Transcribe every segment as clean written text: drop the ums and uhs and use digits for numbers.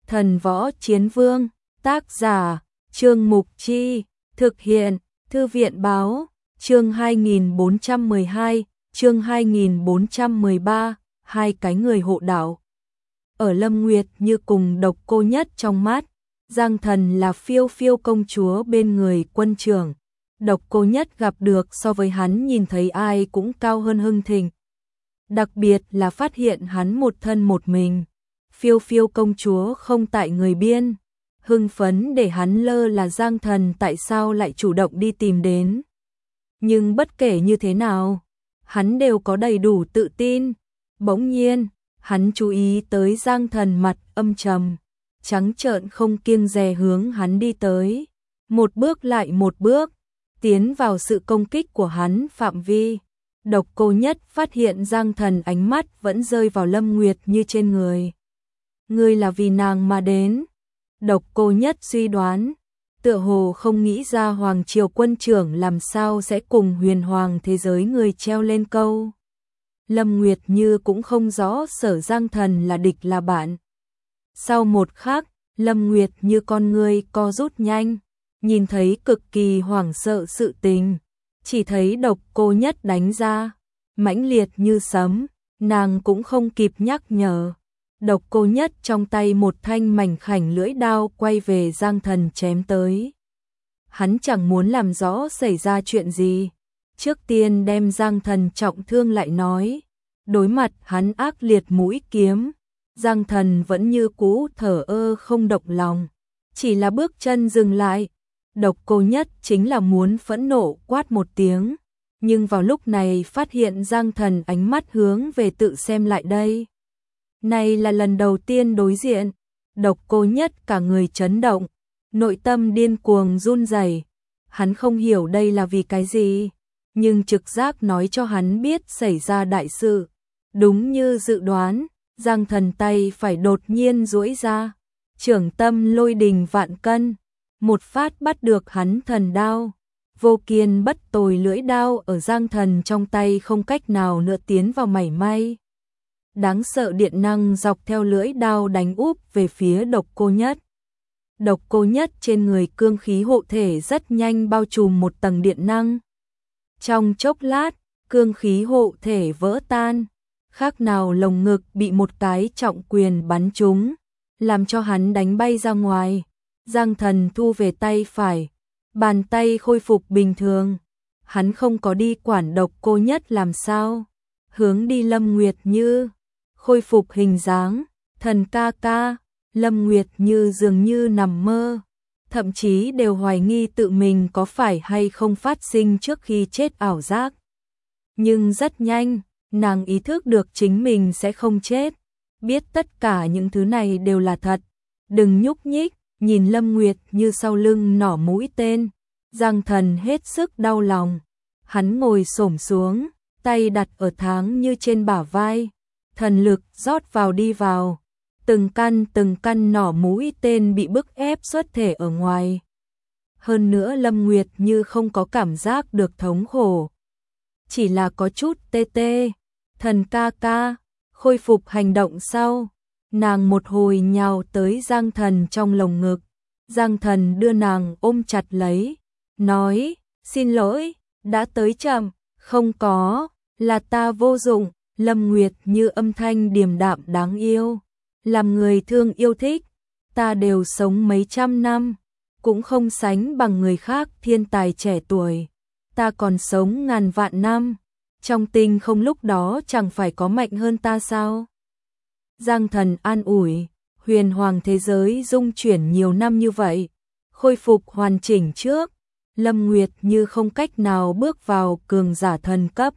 Thần Võ Chiến Vương, tác giả, Trương Mục Chi, thực hiện, Thư viện Báo, chương 2412, chương 2413, hai cái người hộ đạo. Ở Lâm Nguyệt Như cùng Độc Cô Nhất trong mắt, Giang Thần là phiêu phiêu công chúa bên người quân trưởng. Độc Cô Nhất gặp được so với hắn nhìn thấy ai cũng cao hơn Hưng Thịnh. Đặc biệt là phát hiện hắn một thân một mình. Phiêu phiêu công chúa không tại người biên. Hưng phấn để hắn lơ là Giang Thần tại sao lại chủ động đi tìm đến. Nhưng bất kể như thế nào, hắn đều có đầy đủ tự tin. Bỗng nhiên, hắn chú ý tới Giang Thần mặt âm trầm, trắng trợn không kiêng dè hướng hắn đi tới. Một bước lại một bước, tiến vào sự công kích của hắn phạm vi. Độc Cô Nhất phát hiện Giang Thần ánh mắt vẫn rơi vào Lâm Nguyệt Như trên người. Ngươi là vì nàng mà đến. Độc Cô Nhất suy đoán, tựa hồ không nghĩ ra Hoàng Triều quân trưởng làm sao sẽ cùng huyền hoàng thế giới người treo lên câu. Lâm Nguyệt Như cũng không rõ Sở Giang Thần là địch là bạn. Sau một khắc, Lâm Nguyệt Như con ngươi co rút nhanh, nhìn thấy cực kỳ hoảng sợ sự tình. Chỉ thấy Độc Cô Nhất đánh ra, mãnh liệt như sấm, nàng cũng không kịp nhắc nhở. Độc Cô Nhất trong tay một thanh mảnh khảnh lưỡi đao quay về Giang Thần chém tới. Hắn chẳng muốn làm rõ xảy ra chuyện gì, trước tiên đem Giang Thần trọng thương lại nói. Đối mặt hắn ác liệt mũi kiếm, Giang Thần vẫn như cũ thờ ơ không động lòng, chỉ là bước chân dừng lại. Độc Cô Nhất chính là muốn phẫn nộ quát một tiếng, nhưng vào lúc này phát hiện Giang Thần ánh mắt hướng về tự xem lại đây. Này là lần đầu tiên đối diện. Độc Cô Nhất cả người chấn động, nội tâm điên cuồng run rẩy. Hắn không hiểu đây là vì cái gì, nhưng trực giác nói cho hắn biết xảy ra đại sự. Đúng như dự đoán, Giang Thần tay phải đột nhiên duỗi ra, trưởng tâm lôi đình vạn cân, một phát bắt được hắn thần đao. Vô kiên bất tồi lưỡi đao ở Giang Thần trong tay không cách nào nữa tiến vào mảy may. Đáng sợ điện năng dọc theo lưỡi đao đánh úp về phía Độc Cô Nhất. Độc Cô Nhất trên người cương khí hộ thể rất nhanh bao trùm một tầng điện năng. Trong chốc lát, cương khí hộ thể vỡ tan, khác nào lồng ngực bị một cái trọng quyền bắn trúng, làm cho hắn đánh bay ra ngoài. Giang Thần thu về tay phải, bàn tay khôi phục bình thường. Hắn không có đi quản Độc Cô Nhất làm sao, hướng đi Lâm Nguyệt Như, khôi phục hình dáng. Thần ca ca. Lâm Nguyệt Như dường như nằm mơ, thậm chí đều hoài nghi tự mình có phải hay không phát sinh trước khi chết ảo giác. Nhưng rất nhanh, nàng ý thức được chính mình sẽ không chết, biết tất cả những thứ này đều là thật. Đừng nhúc nhích. Nhìn Lâm Nguyệt Như sau lưng nỏ mũi tên, Giang Thần hết sức đau lòng. Hắn ngồi xổm xuống, tay đặt ở Tháng Như trên bả vai, thần lực rót vào đi vào. Từng căn nỏ mũi tên bị bức ép xuất thể ở ngoài. Hơn nữa Lâm Nguyệt Như không có cảm giác được thống khổ, chỉ là có chút tê tê. Thần ca ca, khôi phục hành động sau. Nàng một hồi nhào tới Giang Thần trong lồng ngực. Giang Thần đưa nàng ôm chặt lấy, nói, xin lỗi, đã tới chậm. Không có, là ta vô dụng. Lâm Nguyệt Như âm thanh điềm đạm đáng yêu, làm người thương yêu thích. Ta đều sống mấy trăm năm, cũng không sánh bằng người khác thiên tài trẻ tuổi. Ta còn sống ngàn vạn năm, trong tinh không lúc đó chẳng phải có mạnh hơn ta sao? Giang Thần an ủi, huyền hoàng thế giới dung chuyển nhiều năm như vậy, khôi phục hoàn chỉnh trước, Lâm Nguyệt Như không cách nào bước vào cường giả thần cấp.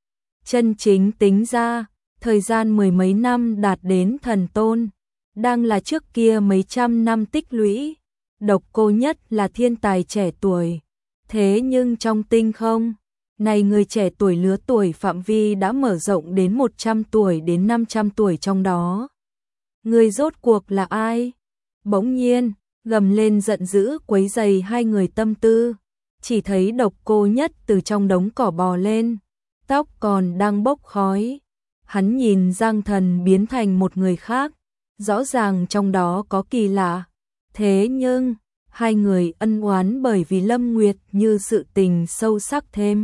Chân chính tính ra, thời gian mười mấy năm đạt đến thần tôn, đang là trước kia mấy trăm năm tích lũy. Độc Cô Nhất là thiên tài trẻ tuổi, thế nhưng trong tinh không, này người trẻ tuổi lứa tuổi phạm vi đã mở rộng đến 100 tuổi đến 500 tuổi trong đó. Người rốt cuộc là ai? Bỗng nhiên, gầm lên giận dữ quấy rầy hai người tâm tư. Chỉ thấy Độc Cô Nhất từ trong đống cỏ bò lên, tóc còn đang bốc khói. Hắn nhìn Giang Thần biến thành một người khác, rõ ràng trong đó có kỳ lạ. Thế nhưng, hai người ân oán bởi vì Lâm Nguyệt Như sự tình sâu sắc thêm.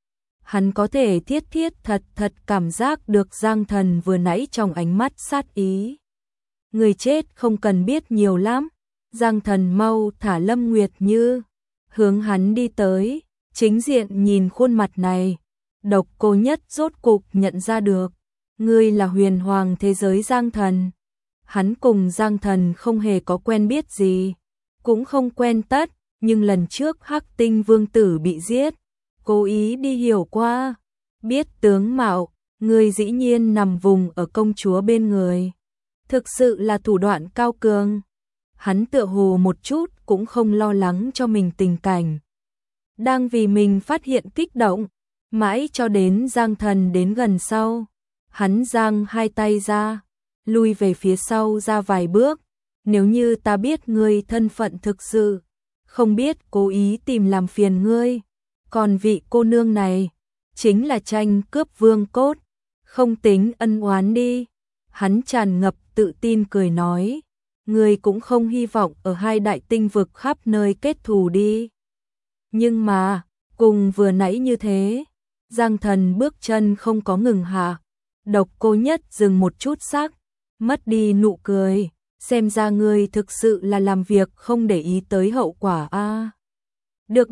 Hắn có thể thiết thật cảm giác được Giang Thần vừa nãy trong ánh mắt sát ý. Người chết không cần biết nhiều lắm. Giang Thần mau thả Lâm Nguyệt Như. Hướng hắn đi tới, chính diện nhìn khuôn mặt này. Độc Cô Nhất rốt cục nhận ra được. Ngươi là huyền hoàng thế giới Giang Thần. Hắn cùng Giang Thần không hề có quen biết gì. Cũng không quen tất, nhưng lần trước Hắc Tinh Vương Tử bị giết. Cố ý đi hiểu qua. Biết tướng mạo, ngươi dĩ nhiên nằm vùng ở công chúa bên người. Thực sự là thủ đoạn cao cường. Hắn tựa hồ một chút cũng không lo lắng cho mình tình cảnh. Đang vì mình phát hiện kích động, mãi cho đến Giang Thần đến gần sau. Hắn giang hai tay ra, lui về phía sau ra vài bước. Nếu như ta biết ngươi thân phận thực sự, không biết cố ý tìm làm phiền ngươi. Còn vị cô nương này, chính là tranh cướp vương cốt, không tính ân oán đi. Hắn tràn ngập tự tin cười nói, ngươi cũng không hy vọng ở hai đại tinh vực khắp nơi kết thù đi. Nhưng mà, cùng vừa nãy như thế, Giang Thần bước chân không có ngừng hạ. Độc Cô Nhất dừng một chút sắc, mất đi nụ cười, xem ra ngươi thực sự là làm việc không để ý tới hậu quả a. Được,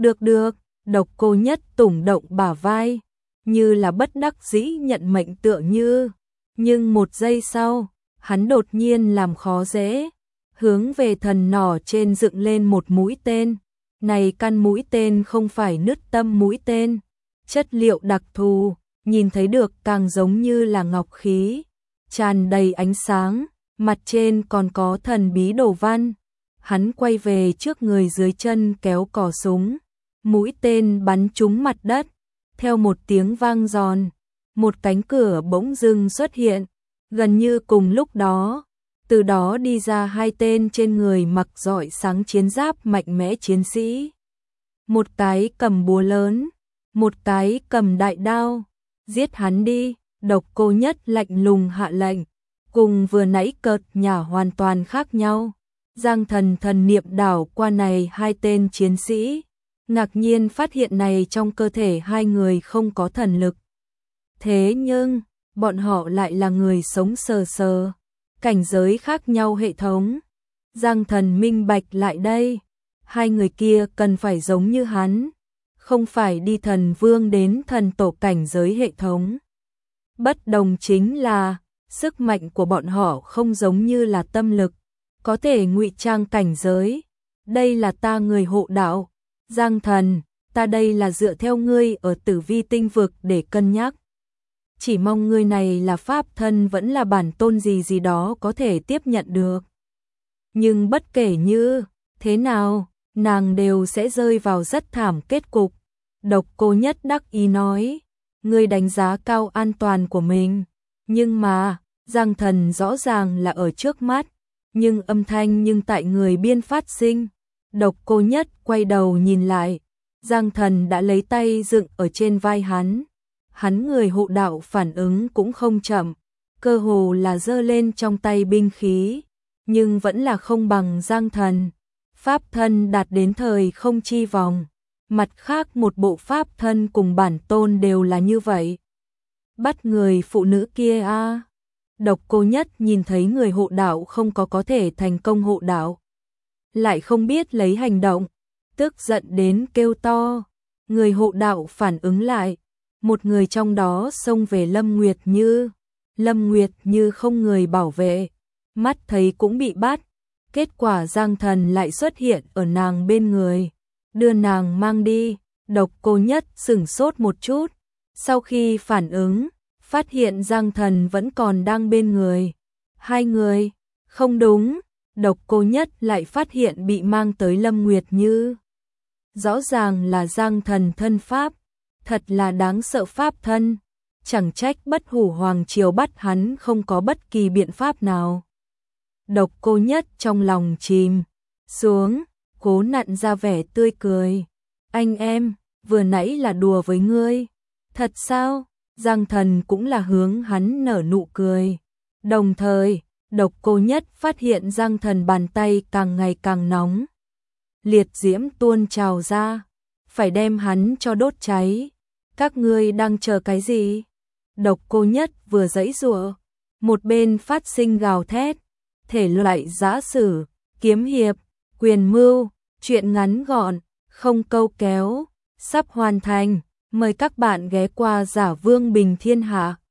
Độc Cô Nhất tủng động bả vai, như là bất đắc dĩ nhận mệnh tựa như. Nhưng một giây sau, hắn đột nhiên làm khó dễ, hướng về thần nỏ trên dựng lên một mũi tên. Này căn mũi tên không phải nứt tâm mũi tên, chất liệu đặc thù, nhìn thấy được càng giống như là ngọc khí, tràn đầy ánh sáng, mặt trên còn có thần bí đồ văn. Hắn quay về trước người dưới chân kéo cò súng, mũi tên bắn trúng mặt đất, theo một tiếng vang giòn, một cánh cửa bỗng dưng xuất hiện, gần như cùng lúc đó, từ đó đi ra hai tên trên người mặc rọi sáng chiến giáp mạnh mẽ chiến sĩ. Một cái cầm búa lớn, một cái cầm đại đao, giết hắn đi. Độc Cô Nhất lạnh lùng hạ lệnh, cùng vừa nãy cợt nhả hoàn toàn khác nhau. Giang Thần thần niệm đảo qua này hai tên chiến sĩ, ngạc nhiên phát hiện này trong cơ thể hai người không có thần lực. Thế nhưng, bọn họ lại là người sống sờ sờ, cảnh giới khác nhau hệ thống. Giang Thần minh bạch lại đây, hai người kia cần phải giống như hắn, không phải đi thần vương đến thần tổ cảnh giới hệ thống. Bất đồng chính là, sức mạnh của bọn họ không giống như là tâm lực, có thể ngụy trang cảnh giới. Đây là ta người hộ đạo, Giang Thần, ta đây là dựa theo ngươi ở Tử Vi tinh vực để cân nhắc. Chỉ mong ngươi này là pháp thân vẫn là bản tôn gì đó có thể tiếp nhận được. Nhưng bất kể như thế nào, nàng đều sẽ rơi vào rất thảm kết cục. Độc Cô Nhất đắc ý nói, ngươi đánh giá cao an toàn của mình, nhưng mà, Giang Thần rõ ràng là ở trước mắt, nhưng âm thanh nhưng tại người biên phát sinh. Độc Cô Nhất quay đầu nhìn lại, Giang Thần đã lấy tay dựng ở trên vai hắn. Hắn người hộ đạo phản ứng cũng không chậm, cơ hồ là giơ lên trong tay binh khí, nhưng vẫn là không bằng Giang Thần. Pháp thân đạt đến thời không chi vòng, mặt khác một bộ pháp thân cùng bản tôn đều là như vậy. Bắt người phụ nữ kia a. Độc Cô Nhất nhìn thấy người hộ đạo không có thể thành công hộ đạo, lại không biết lấy hành động, tức giận đến kêu to. Người hộ đạo phản ứng lại, một người trong đó xông về Lâm Nguyệt Như. Lâm Nguyệt Như không người bảo vệ, mắt thấy cũng bị bắt. Kết quả Giang Thần lại xuất hiện ở nàng bên người, đưa nàng mang đi. Độc Cô Nhất sửng sốt một chút, sau khi phản ứng, phát hiện Giang Thần vẫn còn đang bên người. Hai người, không đúng, Độc Cô Nhất lại phát hiện bị mang tới Lâm Nguyệt Như. Rõ ràng là Giang Thần thân pháp, thật là đáng sợ pháp thân, chẳng trách Bất Hủ Hoàng Triều bắt hắn không có bất kỳ biện pháp nào. Độc Cô Nhất trong lòng chìm xuống, cố nặn ra vẻ tươi cười. Anh em, vừa nãy là đùa với ngươi. Thật sao? Giang Thần cũng là hướng hắn nở nụ cười. Đồng thời, Độc Cô Nhất phát hiện Giang Thần bàn tay càng ngày càng nóng. Liệt diễm tuôn trào ra, phải đem hắn cho đốt cháy. Các ngươi đang chờ cái gì? Độc Cô Nhất vừa giãy giụa, một bên phát sinh gào thét, thể loại giã sử, kiếm hiệp, quyền mưu, truyện ngắn gọn, không câu kéo, sắp hoàn thành. Mời các bạn ghé qua Giả Vương Bình Thiên Hạ.